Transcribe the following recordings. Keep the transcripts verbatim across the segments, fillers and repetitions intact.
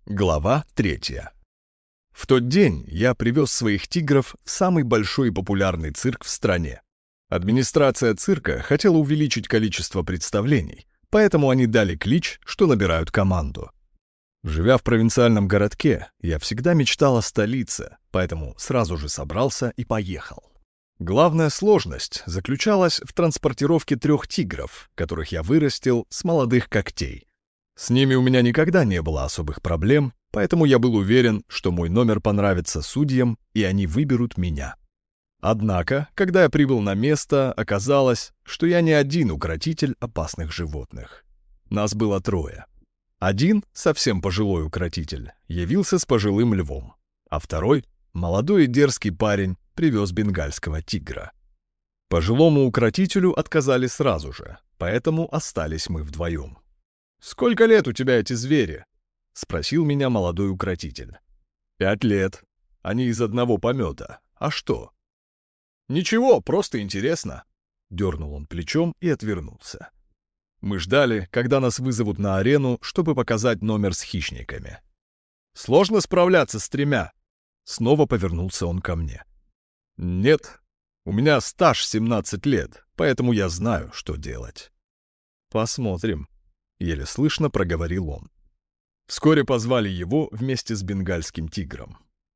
Глава третья. В тот день я привез своих тигров в самый большой и популярный цирк в стране. Администрация цирка хотела увеличить количество представлений, поэтому они дали клич, что набирают команду. Живя в провинциальном городке, я всегда мечтал о столице, поэтому сразу же собрался и поехал. Главная сложность заключалась в транспортировке трех тигров, которых я вырастил с молодых когтей. С ними у меня никогда не было особых проблем, поэтому я был уверен, что мой номер понравится судьям, и они выберут меня. Однако, когда я прибыл на место, оказалось, что я не один укротитель опасных животных. Нас было трое. Один, совсем пожилой укротитель, явился с пожилым львом, а второй, молодой и дерзкий парень, привез бенгальского тигра. Пожилому укротителю отказали сразу же, поэтому остались мы вдвоем. «Сколько лет у тебя эти звери?» — спросил меня молодой укротитель. «Пять лет. Они из одного помета. А что?» «Ничего, просто интересно», — дернул он плечом и отвернулся. Мы ждали, когда нас вызовут на арену, чтобы показать номер с хищниками. «Сложно справляться с тремя?» Снова повернулся он ко мне. «Нет, у меня стаж семнадцать лет, поэтому я знаю, что делать». «Посмотрим», — еле слышно проговорил он. Вскоре позвали его вместе с бенгальским тигром.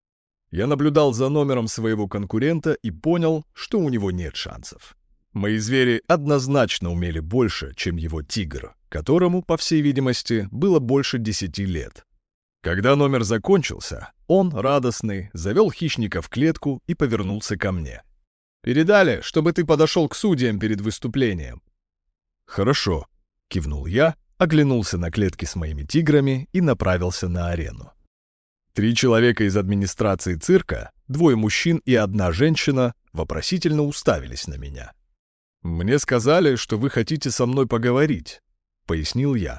Я наблюдал за номером своего конкурента и понял, что у него нет шансов. Мои звери однозначно умели больше, чем его тигр, которому, по всей видимости, было больше десяти лет. Когда номер закончился, он, радостный, завел хищника в клетку и повернулся ко мне. «Передали, чтобы ты подошел к судьям перед выступлением». «Хорошо», — кивнул я, оглянулся на клетки с моими тиграми и направился на арену. Три человека из администрации цирка, двое мужчин и одна женщина, вопросительно уставились на меня. «Мне сказали, что вы хотите со мной поговорить», — пояснил я.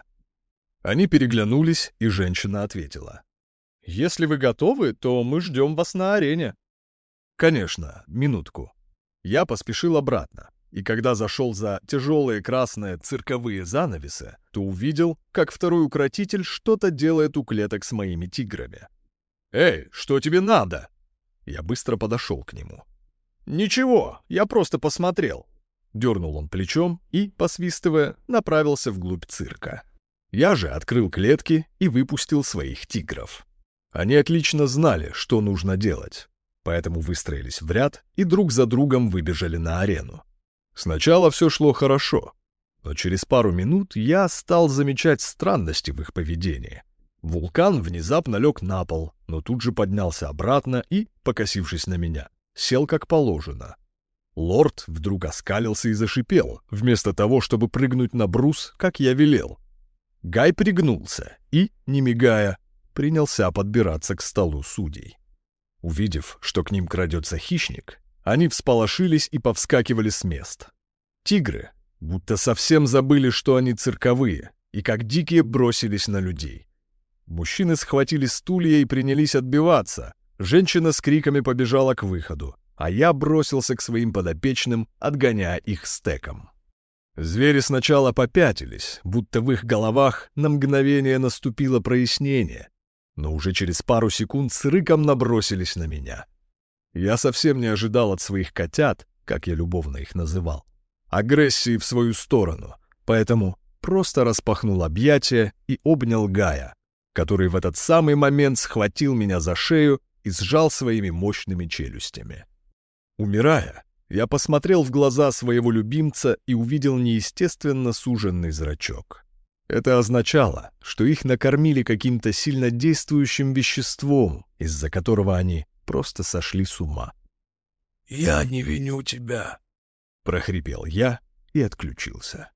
Они переглянулись, и женщина ответила. «Если вы готовы, то мы ждем вас на арене». «Конечно, минутку». Я поспешил обратно, и когда зашел за тяжелые красные цирковые занавесы, то увидел, как второй укротитель что-то делает у клеток с моими тиграми. «Эй, что тебе надо?» Я быстро подошел к нему. «Ничего, я просто посмотрел». Дернул он плечом и, посвистывая, направился вглубь цирка. Я же открыл клетки и выпустил своих тигров. Они отлично знали, что нужно делать, поэтому выстроились в ряд и друг за другом выбежали на арену. Сначала все шло хорошо, но через пару минут я стал замечать странности в их поведении. Вулкан внезапно лег на пол, но тут же поднялся обратно и, покосившись на меня, сел как положено. Лорд вдруг оскалился и зашипел, вместо того, чтобы прыгнуть на брус, как я велел. Гай пригнулся и, не мигая, принялся подбираться к столу судей. Увидев, что к ним крадется хищник, они всполошились и повскакивали с мест. Тигры будто совсем забыли, что они цирковые, и как дикие бросились на людей. Мужчины схватили стулья и принялись отбиваться, женщина с криками побежала к выходу, а я бросился к своим подопечным, отгоняя их стеком. Звери сначала попятились, будто в их головах на мгновение наступило прояснение, но уже через пару секунд с рыком набросились на меня. Я совсем не ожидал от своих котят, как я любовно их называл, агрессии в свою сторону, поэтому просто распахнул объятия и обнял Гая, который в этот самый момент схватил меня за шею и сжал своими мощными челюстями. Умирая, я посмотрел в глаза своего любимца и увидел неестественно суженный зрачок. Это означало, что их накормили каким-то сильнодействующим веществом, из-за которого они просто сошли с ума. «Я не виню тебя», — прохрипел я и отключился.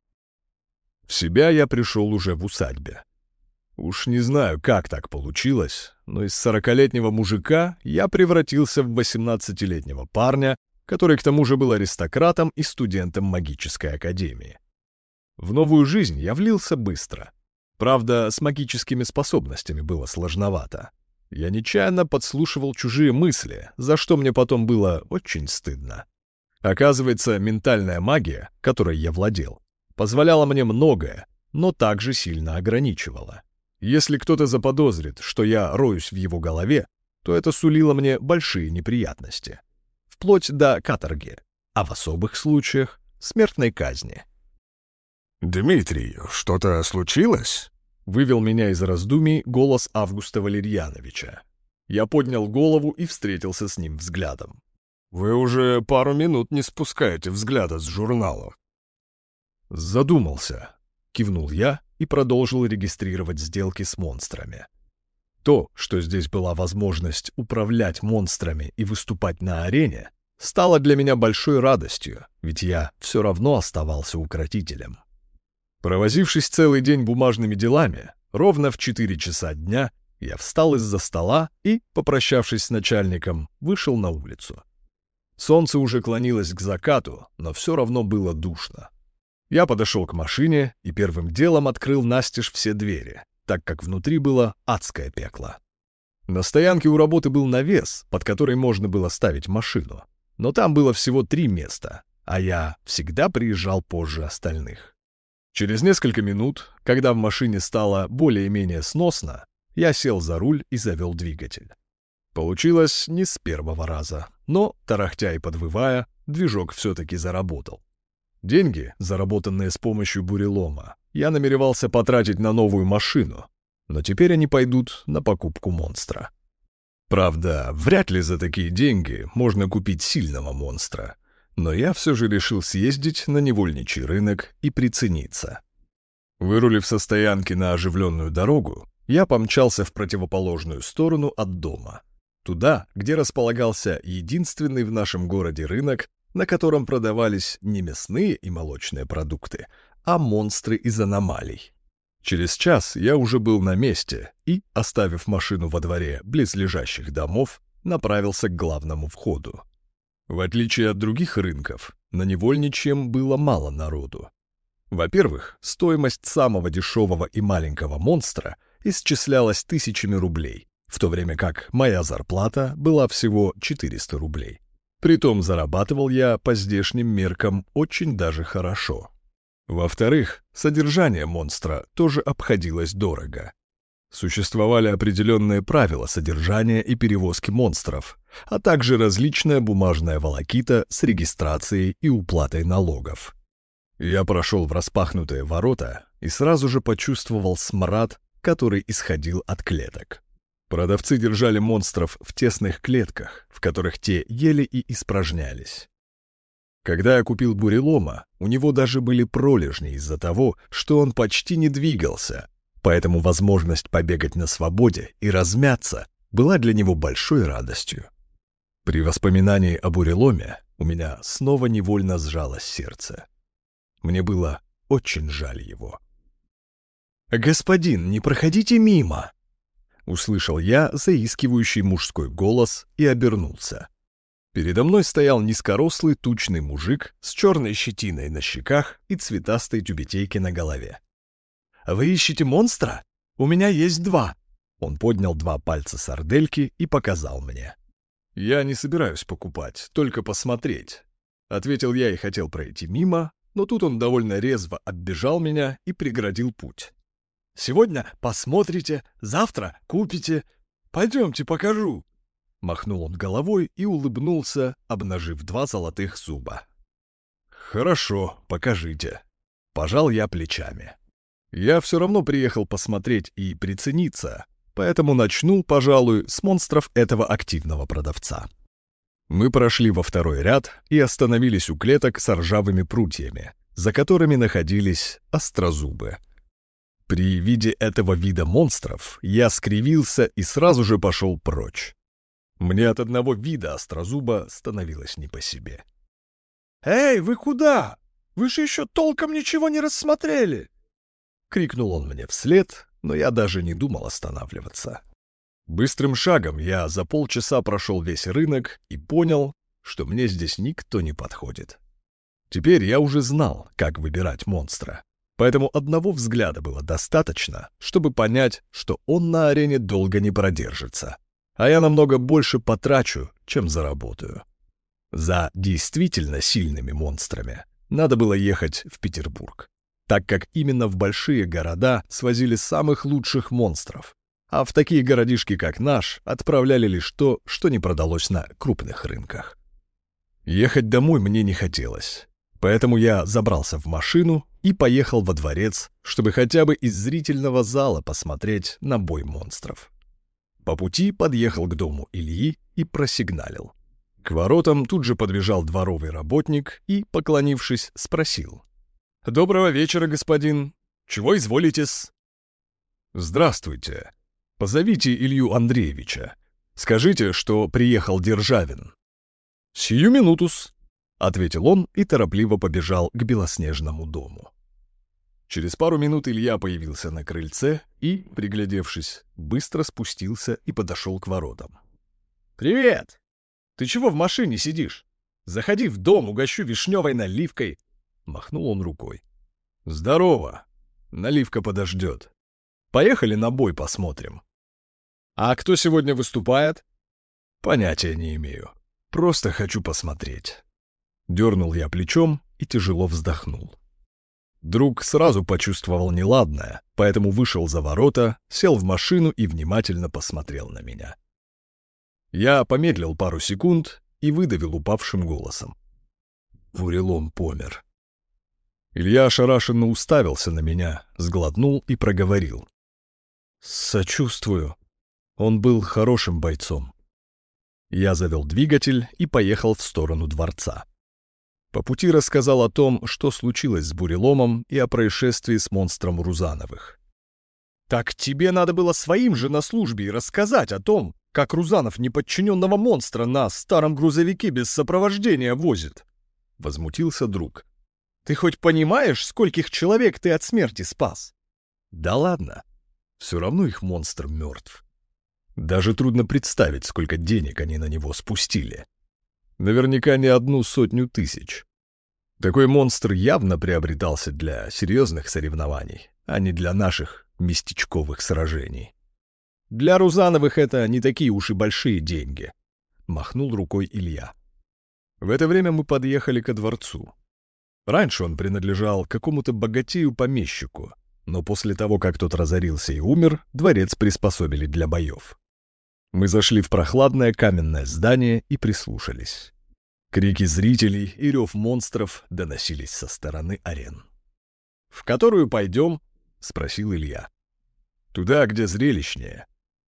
В себя я пришел уже в усадьбе. Уж не знаю, как так получилось, но из сорокалетнего мужика я превратился в восемнадцатилетнего парня, который к тому же был аристократом и студентом магической академии. В новую жизнь я влился быстро. Правда, с магическими способностями было сложновато. Я нечаянно подслушивал чужие мысли, за что мне потом было очень стыдно. Оказывается, ментальная магия, которой я владел, позволяла мне многое, но также сильно ограничивала. Если кто-то заподозрит, что я роюсь в его голове, то это сулило мне большие неприятности. Вплоть до каторги, а в особых случаях — смертной казни. «Дмитрий, что-то случилось?» — вывел меня из раздумий голос Августа Валерьяновича. Я поднял голову и встретился с ним взглядом. «Вы уже пару минут не спускаете взгляда с журналов». «Задумался», — кивнул я и продолжил регистрировать сделки с монстрами. То, что здесь была возможность управлять монстрами и выступать на арене, стало для меня большой радостью, ведь я все равно оставался укротителем. Провозившись целый день бумажными делами, ровно в четыре часа дня я встал из-за стола и, попрощавшись с начальником, вышел на улицу. Солнце уже клонилось к закату, но все равно было душно. Я подошел к машине и первым делом открыл настежь все двери, так как внутри было адское пекло. На стоянке у работы был навес, под который можно было ставить машину, но там было всего три места, а я всегда приезжал позже остальных. Через несколько минут, когда в машине стало более-менее сносно, я сел за руль и завел двигатель. Получилось не с первого раза, но, тарахтя и подвывая, движок все-таки заработал. Деньги, заработанные с помощью бурелома, я намеревался потратить на новую машину, но теперь они пойдут на покупку монстра. Правда, вряд ли за такие деньги можно купить сильного монстра, но я все же решил съездить на невольничий рынок и прицениться. Вырулив со стоянки на оживленную дорогу, я помчался в противоположную сторону от дома, туда, где располагался единственный в нашем городе рынок, на котором продавались не мясные и молочные продукты, а монстры из аномалий. Через час я уже был на месте и, оставив машину во дворе близлежащих домов, направился к главному входу. В отличие от других рынков, на Невольничьем было мало народу. Во-первых, стоимость самого дешевого и маленького монстра исчислялась тысячами рублей, в то время как моя зарплата была всего четыреста рублей. Притом зарабатывал я по здешним меркам очень даже хорошо. Во-вторых, содержание монстра тоже обходилось дорого. Существовали определенные правила содержания и перевозки монстров, а также различная бумажная волокита с регистрацией и уплатой налогов. Я прошел в распахнутые ворота и сразу же почувствовал смрад, который исходил от клеток. Продавцы держали монстров в тесных клетках, в которых те ели и испражнялись. Когда я купил бурелома, у него даже были пролежни из-за того, что он почти не двигался, поэтому возможность побегать на свободе и размяться была для него большой радостью. При воспоминании о буреломе у меня снова невольно сжалось сердце. Мне было очень жаль его. «Господин, не проходите мимо!» Услышал я заискивающий мужской голос и обернулся. Передо мной стоял низкорослый тучный мужик с черной щетиной на щеках и цветастой тюбетейки на голове. «Вы ищете монстра? У меня есть два!» Он поднял два пальца сардельки и показал мне. «Я не собираюсь покупать, только посмотреть», — ответил я и хотел пройти мимо, но тут он довольно резво оббежал меня и преградил путь. «Сегодня посмотрите, завтра купите. Пойдемте, покажу». Махнул он головой и улыбнулся, обнажив два золотых зуба. «Хорошо, покажите». Пожал я плечами. Я все равно приехал посмотреть и прицениться, поэтому начну, пожалуй, с монстров этого активного продавца. Мы прошли во второй ряд и остановились у клеток с ржавыми прутьями, за которыми находились острозубы. При виде этого вида монстров я скривился и сразу же пошел прочь. Мне от одного вида острозуба становилось не по себе. «Эй, вы куда? Вы же еще толком ничего не рассмотрели!» Крикнул он мне вслед, но я даже не думал останавливаться. Быстрым шагом я за полчаса прошел весь рынок и понял, что мне здесь никто не подходит. Теперь я уже знал, как выбирать монстра. Поэтому одного взгляда было достаточно, чтобы понять, что он на арене долго не продержится, а я намного больше потрачу, чем заработаю. За действительно сильными монстрами надо было ехать в Петербург. так как именно в большие города свозили самых лучших монстров, а в такие городишки, как наш, отправляли лишь то, что не продалось на крупных рынках. Ехать домой мне не хотелось, поэтому я забрался в машину и поехал во дворец, чтобы хотя бы из зрительного зала посмотреть на бой монстров. По пути подъехал к дому Ильи и просигналил. К воротам тут же подбежал дворовый работник и, поклонившись, спросил: «Доброго вечера, господин. Чего изволитесь?» «Здравствуйте. Позовите Илью Андреевича. Скажите, что приехал Державин». «Сию минутус», — ответил он и торопливо побежал к белоснежному дому. Через пару минут Илья появился на крыльце и, приглядевшись, быстро спустился и подошел к воротам. «Привет! Ты чего в машине сидишь? Заходи в дом, угощу вишневой наливкой!» Махнул он рукой. «Здорово! Наливка подождет. Поехали на бой посмотрим». «А кто сегодня выступает?» «Понятия не имею. Просто хочу посмотреть». Дернул я плечом и тяжело вздохнул. Друг сразу почувствовал неладное, поэтому вышел за ворота, сел в машину и внимательно посмотрел на меня. Я помедлил пару секунд и выдавил упавшим голосом: «Бурелом помер». Илья ошарашенно уставился на меня, сглотнул и проговорил: «Сочувствую. Он был хорошим бойцом». Я завел двигатель и поехал в сторону дворца. По пути рассказал о том, что случилось с буреломом, и о происшествии с монстром Рузановых. «Так тебе надо было своим же на службе и рассказать о том, как Рузанов неподчиненного монстра на старом грузовике без сопровождения возит», — возмутился друг. «Ты хоть понимаешь, скольких человек ты от смерти спас?» «Да ладно. Все равно их монстр мертв. Даже трудно представить, сколько денег они на него спустили. Наверняка не одну сотню тысяч. Такой монстр явно приобретался для серьезных соревнований, а не для наших местечковых сражений. Для Рузановых это не такие уж и большие деньги», — махнул рукой Илья. В это время мы подъехали ко дворцу. Раньше он принадлежал какому-то богатею-помещику, но после того, как тот разорился и умер, дворец приспособили для боев. Мы зашли в прохладное каменное здание и прислушались. Крики зрителей и рев монстров доносились со стороны арен. «В которую пойдем?» — спросил Илья. «Туда, где зрелищнее».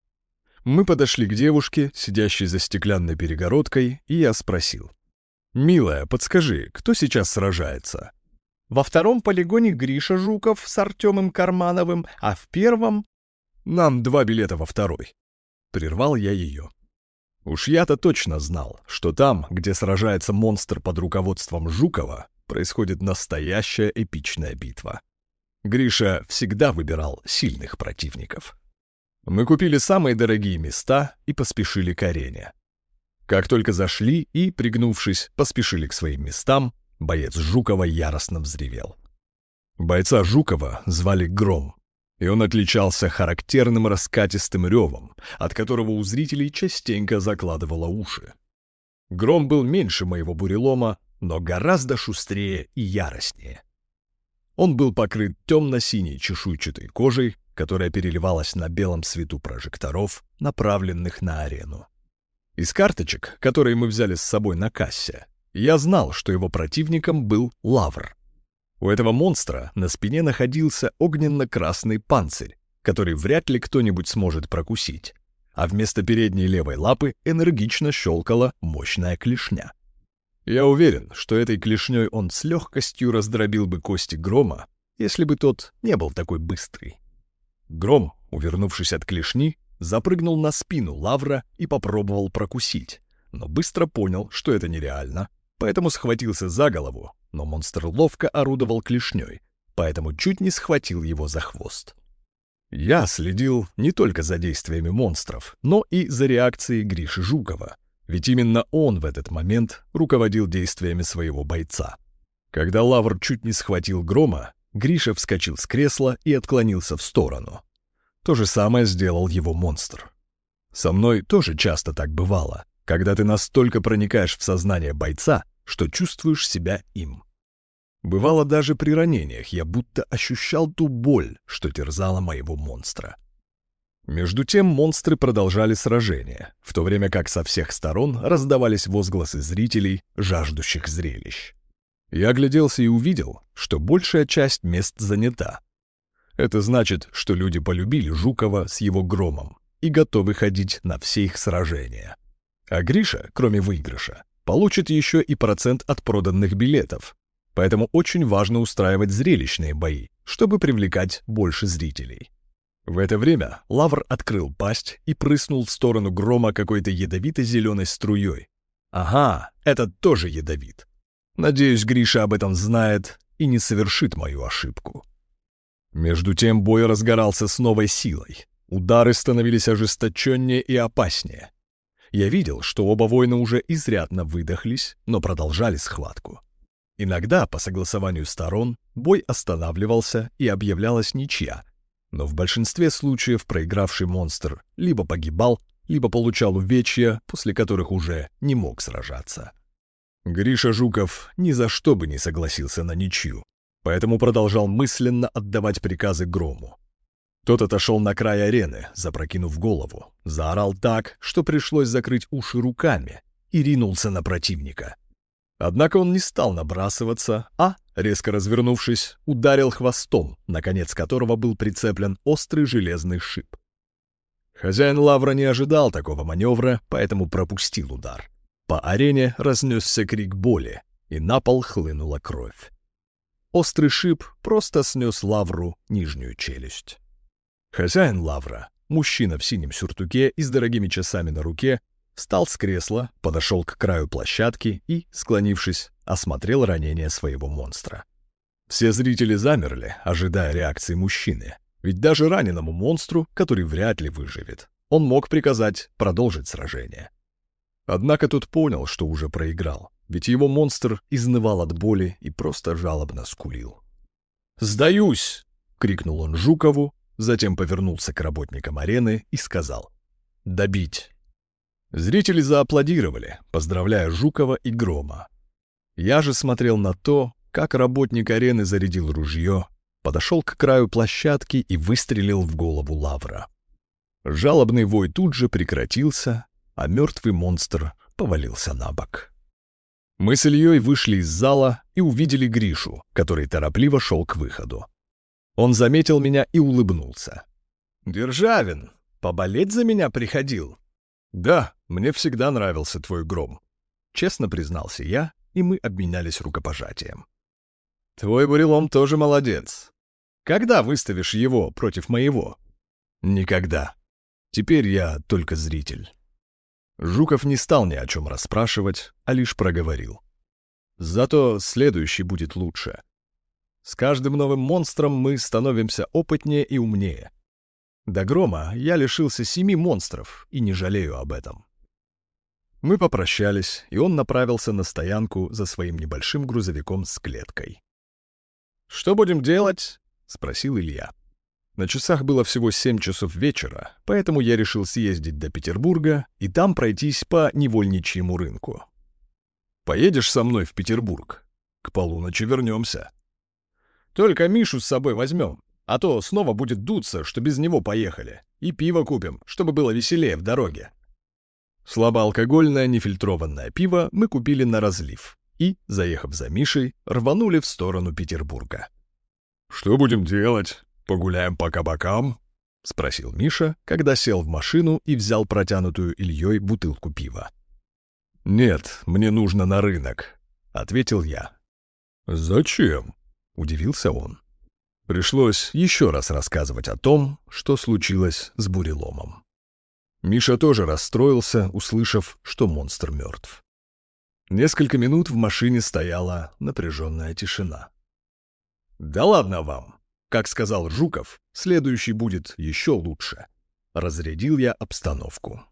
Мы подошли к девушке, сидящей за стеклянной перегородкой, и я спросил: «Милая, подскажи, кто сейчас сражается?» «Во втором полигоне Гриша Жуков с Артемом Кармановым, а в первом...» «Нам два билета во второй». Прервал я ее. Уж я-то точно знал, что там, где сражается монстр под руководством Жукова, происходит настоящая эпичная битва. Гриша всегда выбирал сильных противников. Мы купили самые дорогие места и поспешили к арене. Как только зашли и, пригнувшись, поспешили к своим местам, боец Жукова яростно взревел. Бойца Жукова звали Гром, и он отличался характерным раскатистым ревом, от которого у зрителей частенько закладывало уши. Гром был меньше моего бурелома, но гораздо шустрее и яростнее. Он был покрыт темно-синей чешуйчатой кожей, которая переливалась на белом свету прожекторов, направленных на арену. Из карточек, которые мы взяли с собой на кассе, я знал, что его противником был Лавр. У этого монстра на спине находился огненно-красный панцирь, который вряд ли кто-нибудь сможет прокусить, а вместо передней левой лапы энергично щелкала мощная клешня. Я уверен, что этой клешней он с легкостью раздробил бы кости Грома, если бы тот не был такой быстрый. Гром, увернувшись от клешни, запрыгнул на спину Лавра и попробовал прокусить, но быстро понял, что это нереально, поэтому схватился за голову, но монстр ловко орудовал клешней, поэтому чуть не схватил его за хвост. Я следил не только за действиями монстров, но и за реакцией Гриши Жукова, ведь именно он в этот момент руководил действиями своего бойца. Когда Лавр чуть не схватил Грома, Гриша вскочил с кресла и отклонился в сторону. То же самое сделал его монстр. Со мной тоже часто так бывало, когда ты настолько проникаешь в сознание бойца, что чувствуешь себя им. Бывало, даже при ранениях я будто ощущал ту боль, что терзала моего монстра. Между тем монстры продолжали сражение, в то время как со всех сторон раздавались возгласы зрителей, жаждущих зрелищ. Я огляделся и увидел, что большая часть мест занята. Это значит, что люди полюбили Жукова с его громом и готовы ходить на все их сражения. А Гриша, кроме выигрыша, получит еще и процент от проданных билетов, поэтому очень важно устраивать зрелищные бои, чтобы привлекать больше зрителей. В это время Лавр открыл пасть и прыснул в сторону Грома какой-то ядовито-зеленой струей. Ага, этот тоже ядовит. Надеюсь, Гриша об этом знает и не совершит мою ошибку. Между тем бой разгорался с новой силой. Удары становились ожесточеннее и опаснее. Я видел, что оба воина уже изрядно выдохлись, но продолжали схватку. Иногда, по согласованию сторон, бой останавливался и объявлялась ничья, но в большинстве случаев проигравший монстр либо погибал, либо получал увечья, после которых уже не мог сражаться. Гриша Жуков ни за что бы не согласился на ничью, поэтому продолжал мысленно отдавать приказы Грому. Тот отошел на край арены, запрокинув голову, заорал так, что пришлось закрыть уши руками, и ринулся на противника. Однако он не стал набрасываться, а, резко развернувшись, ударил хвостом, на конец которого был прицеплен острый железный шип. Хозяин Лавра не ожидал такого маневра, поэтому пропустил удар. По арене разнесся крик боли, и на пол хлынула кровь. Острый шип просто снес Лавру нижнюю челюсть. Хозяин Лавра, мужчина в синем сюртуке и с дорогими часами на руке, встал с кресла, подошел к краю площадки и, склонившись, осмотрел ранение своего монстра. Все зрители замерли, ожидая реакции мужчины, ведь даже раненому монстру, который вряд ли выживет, он мог приказать продолжить сражение. Однако тот понял, что уже проиграл, ведь его монстр изнывал от боли и просто жалобно скулил. «Сдаюсь!» — крикнул он Жукову, затем повернулся к работникам арены и сказал: «Добить!». Зрители зааплодировали, поздравляя Жукова и Грома. Я же смотрел на то, как работник арены зарядил ружье, подошел к краю площадки и выстрелил в голову Лавра. Жалобный вой тут же прекратился, а мертвый монстр повалился на бок. Мы с Ильей вышли из зала и увидели Гришу, который торопливо шел к выходу. Он заметил меня и улыбнулся. «Державин, поболеть за меня приходил?» «Да, мне всегда нравился твой Гром», — честно признался я, и мы обменялись рукопожатием. «Твой бурелом тоже молодец. Когда выставишь его против моего?» «Никогда. Теперь я только зритель». Жуков не стал ни о чем расспрашивать, а лишь проговорил: «Зато следующий будет лучше. С каждым новым монстром мы становимся опытнее и умнее. До Грома я лишился семи монстров и не жалею об этом». Мы попрощались, и он направился на стоянку за своим небольшим грузовиком с клеткой. «Что будем делать?» — спросил Илья. На часах было всего семь часов вечера, поэтому я решил съездить до Петербурга и там пройтись по невольничьему рынку. «Поедешь со мной в Петербург? К полуночи вернемся». «Только Мишу с собой возьмем, а то снова будет дуться, что без него поехали, и пиво купим, чтобы было веселее в дороге». Слабоалкогольное нефильтрованное пиво мы купили на разлив и, заехав за Мишей, рванули в сторону Петербурга. «Что будем делать? Погуляем по кабакам?» — спросил Миша, когда сел в машину и взял протянутую Ильей бутылку пива. «Нет, мне нужно на рынок», — ответил я. «Зачем?» — удивился он. Пришлось еще раз рассказывать о том, что случилось с буреломом. Миша тоже расстроился, услышав, что монстр мертв. Несколько минут в машине стояла напряженная тишина. «Да ладно вам! Как сказал Жуков, следующий будет еще лучше». Разрядил я обстановку.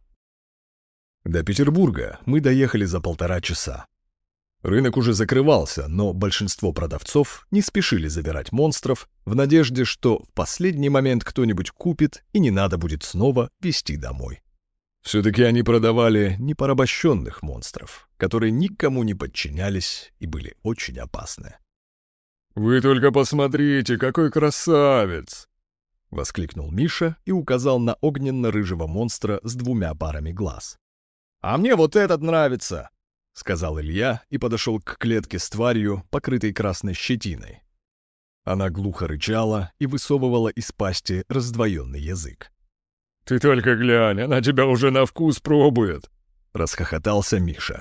До Петербурга мы доехали за полтора часа. Рынок уже закрывался, но большинство продавцов не спешили забирать монстров в надежде, что в последний момент кто-нибудь купит и не надо будет снова везти домой. Все-таки они продавали непорабощенных монстров, которые никому не подчинялись и были очень опасны. «Вы только посмотрите, какой красавец!» — воскликнул Миша и указал на огненно-рыжего монстра с двумя парами глаз. «А мне вот этот нравится!» — сказал Илья и подошел к клетке с тварью, покрытой красной щетиной. Она глухо рычала и высовывала из пасти раздвоенный язык. «Ты только глянь, она тебя уже на вкус пробует!» — расхохотался Миша.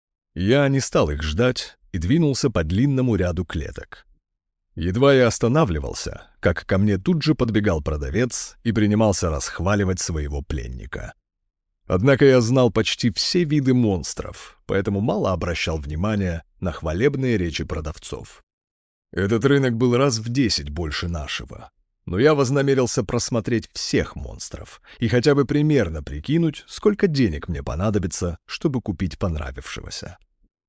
Я не стал их ждать и двинулся по длинному ряду клеток. Едва я останавливался, как ко мне тут же подбегал продавец и принимался расхваливать своего пленника. Однако я знал почти все виды монстров, поэтому мало обращал внимания на хвалебные речи продавцов. Этот рынок был раз в десять больше нашего, но я вознамерился просмотреть всех монстров и хотя бы примерно прикинуть, сколько денег мне понадобится, чтобы купить понравившегося.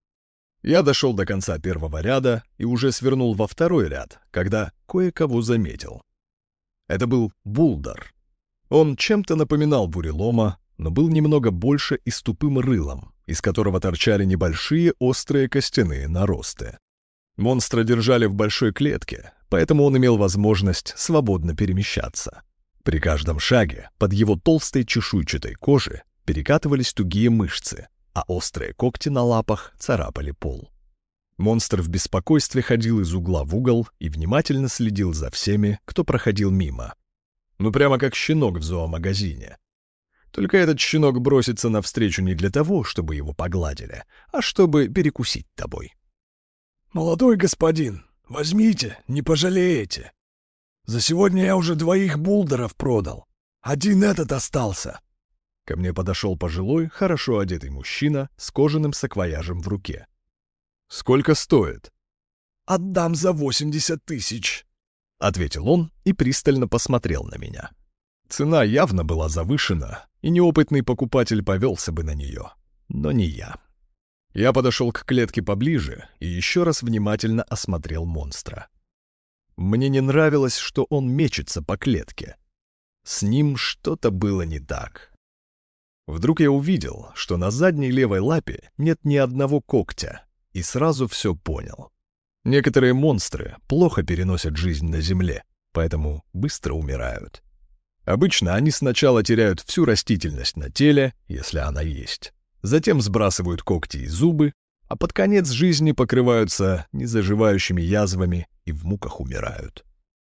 Я дошел до конца первого ряда и уже свернул во второй ряд, когда кое-кого заметил. Это был булдар. Он чем-то напоминал бурелома, но был немного больше и с тупым рылом, из которого торчали небольшие острые костяные наросты. Монстра держали в большой клетке, поэтому он имел возможность свободно перемещаться. При каждом шаге под его толстой чешуйчатой кожей перекатывались тугие мышцы, а острые когти на лапах царапали пол. Монстр в беспокойстве ходил из угла в угол и внимательно следил за всеми, кто проходил мимо. Ну прямо как щенок в зоомагазине. Только этот щенок бросится навстречу не для того, чтобы его погладили, а чтобы перекусить тобой. «Молодой господин, возьмите, не пожалеете. За сегодня я уже двоих булдеров продал. Один этот остался». Ко мне подошел пожилой, хорошо одетый мужчина с кожаным саквояжем в руке. «Сколько стоит?» «Отдам за восемьдесят тысяч», — ответил он и пристально посмотрел на меня. Цена явно была завышена, и неопытный покупатель повелся бы на нее, но не я. Я подошел к клетке поближе и еще раз внимательно осмотрел монстра. Мне не нравилось, что он мечется по клетке. С ним что-то было не так. Вдруг я увидел, что на задней левой лапе нет ни одного когтя, и сразу все понял. Некоторые монстры плохо переносят жизнь на земле, поэтому быстро умирают. Обычно они сначала теряют всю растительность на теле, если она есть. Затем сбрасывают когти и зубы, а под конец жизни покрываются незаживающими язвами и в муках умирают.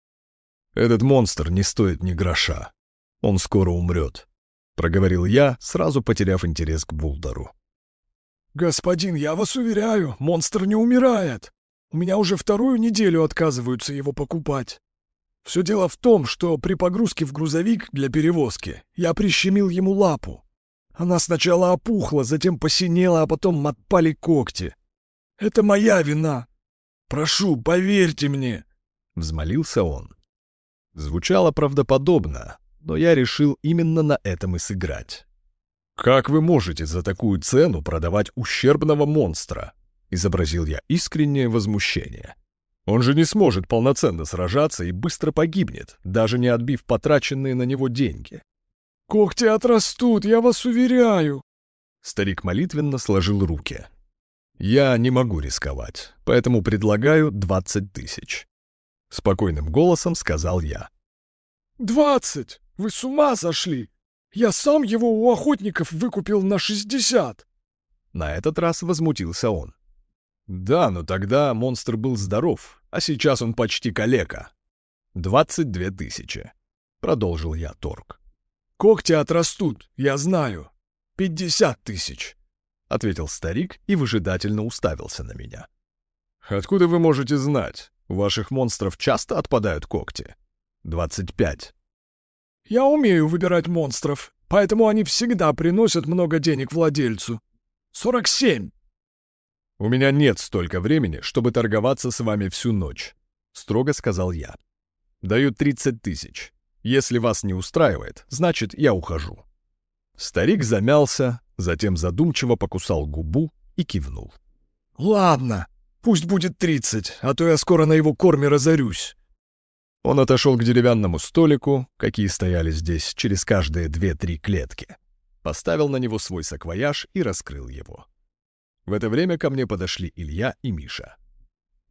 Этот монстр не стоит ни гроша. Он скоро умрет, — проговорил я, сразу потеряв интерес к булдару. «Господин, я вас уверяю, монстр не умирает. У меня уже вторую неделю отказываются его покупать. Все дело в том, что при погрузке в грузовик для перевозки я прищемил ему лапу. Она сначала опухла, затем посинела, а потом отпали когти. Это моя вина. Прошу, поверьте мне», — взмолился он. Звучало правдоподобно, но я решил именно на этом и сыграть. «Как вы можете за такую цену продавать ущербного монстра?» — изобразил я искреннее возмущение. «Он же не сможет полноценно сражаться и быстро погибнет, даже не отбив потраченные на него деньги». «Когти отрастут, я вас уверяю!» Старик молитвенно сложил руки. «Я не могу рисковать, поэтому предлагаю двадцать тысяч». Спокойным голосом сказал я. «Двадцать? Вы с ума сошли? Я сам его у охотников выкупил на шестьдесят!» На этот раз возмутился он. «Да, но тогда монстр был здоров, а сейчас он почти калека. Двадцать две тысячи», — продолжил я торг. «Когти отрастут, я знаю. Пятьдесят тысяч», — ответил старик и выжидательно уставился на меня. «Откуда вы можете знать? У ваших монстров часто отпадают когти?» «Двадцать пять». «Я умею выбирать монстров, поэтому они всегда приносят много денег владельцу. Сорок семь». «У меня нет столько времени, чтобы торговаться с вами всю ночь», — строго сказал я. «Даю тридцать тысяч. Если вас не устраивает, значит, я ухожу». Старик замялся, затем задумчиво покусал губу и кивнул. «Ладно, пусть будет тридцать, а то я скоро на его корме разорюсь». Он отошел к деревянному столику, какие стояли здесь через каждые две-три клетки, поставил на него свой саквояж и раскрыл его. В это время ко мне подошли Илья и Миша.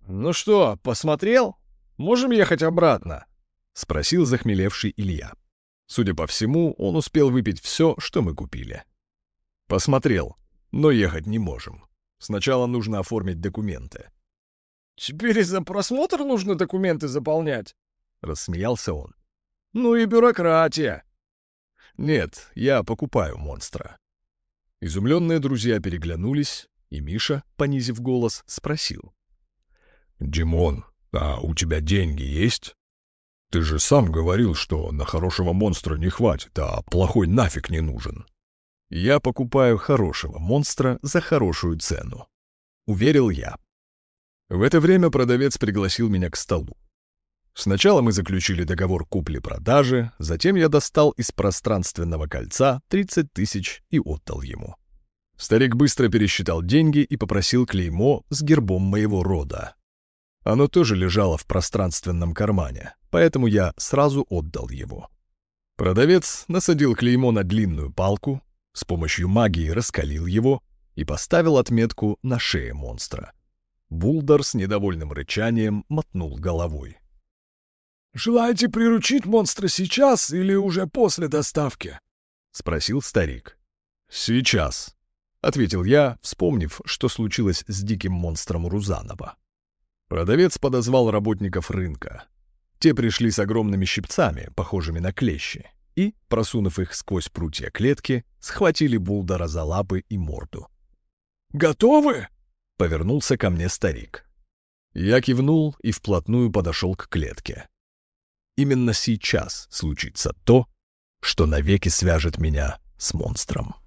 «Ну что, посмотрел? Можем ехать обратно?» — спросил захмелевший Илья. Судя по всему, он успел выпить все, что мы купили. «Посмотрел, но ехать не можем. Сначала нужно оформить документы». «Теперь и за просмотр нужно документы заполнять?» — рассмеялся он. «Ну и бюрократия». «Нет, я покупаю монстра». Изумленные друзья переглянулись, и Миша, понизив голос, спросил. «Димон, а у тебя деньги есть? Ты же сам говорил, что на хорошего монстра не хватит, а плохой нафиг не нужен». «Я покупаю хорошего монстра за хорошую цену», — уверил я. В это время продавец пригласил меня к столу. Сначала мы заключили договор купли-продажи, затем я достал из пространственного кольца тридцать тысяч и отдал ему. Старик быстро пересчитал деньги и попросил клеймо с гербом моего рода. Оно тоже лежало в пространственном кармане, поэтому я сразу отдал его. Продавец насадил клеймо на длинную палку, с помощью магии раскалил его и поставил отметку на шее монстра. Булдар с недовольным рычанием мотнул головой. «Желаете приручить монстра сейчас или уже после доставки?» — спросил старик. «Сейчас», — ответил я, вспомнив, что случилось с диким монстром Рузанова. Продавец подозвал работников рынка. Те пришли с огромными щипцами, похожими на клещи, и, просунув их сквозь прутья клетки, схватили Булдара за лапы и морду. «Готовы?» — повернулся ко мне старик. Я кивнул и вплотную подошел к клетке. Именно сейчас случится то, что навеки свяжет меня с монстром.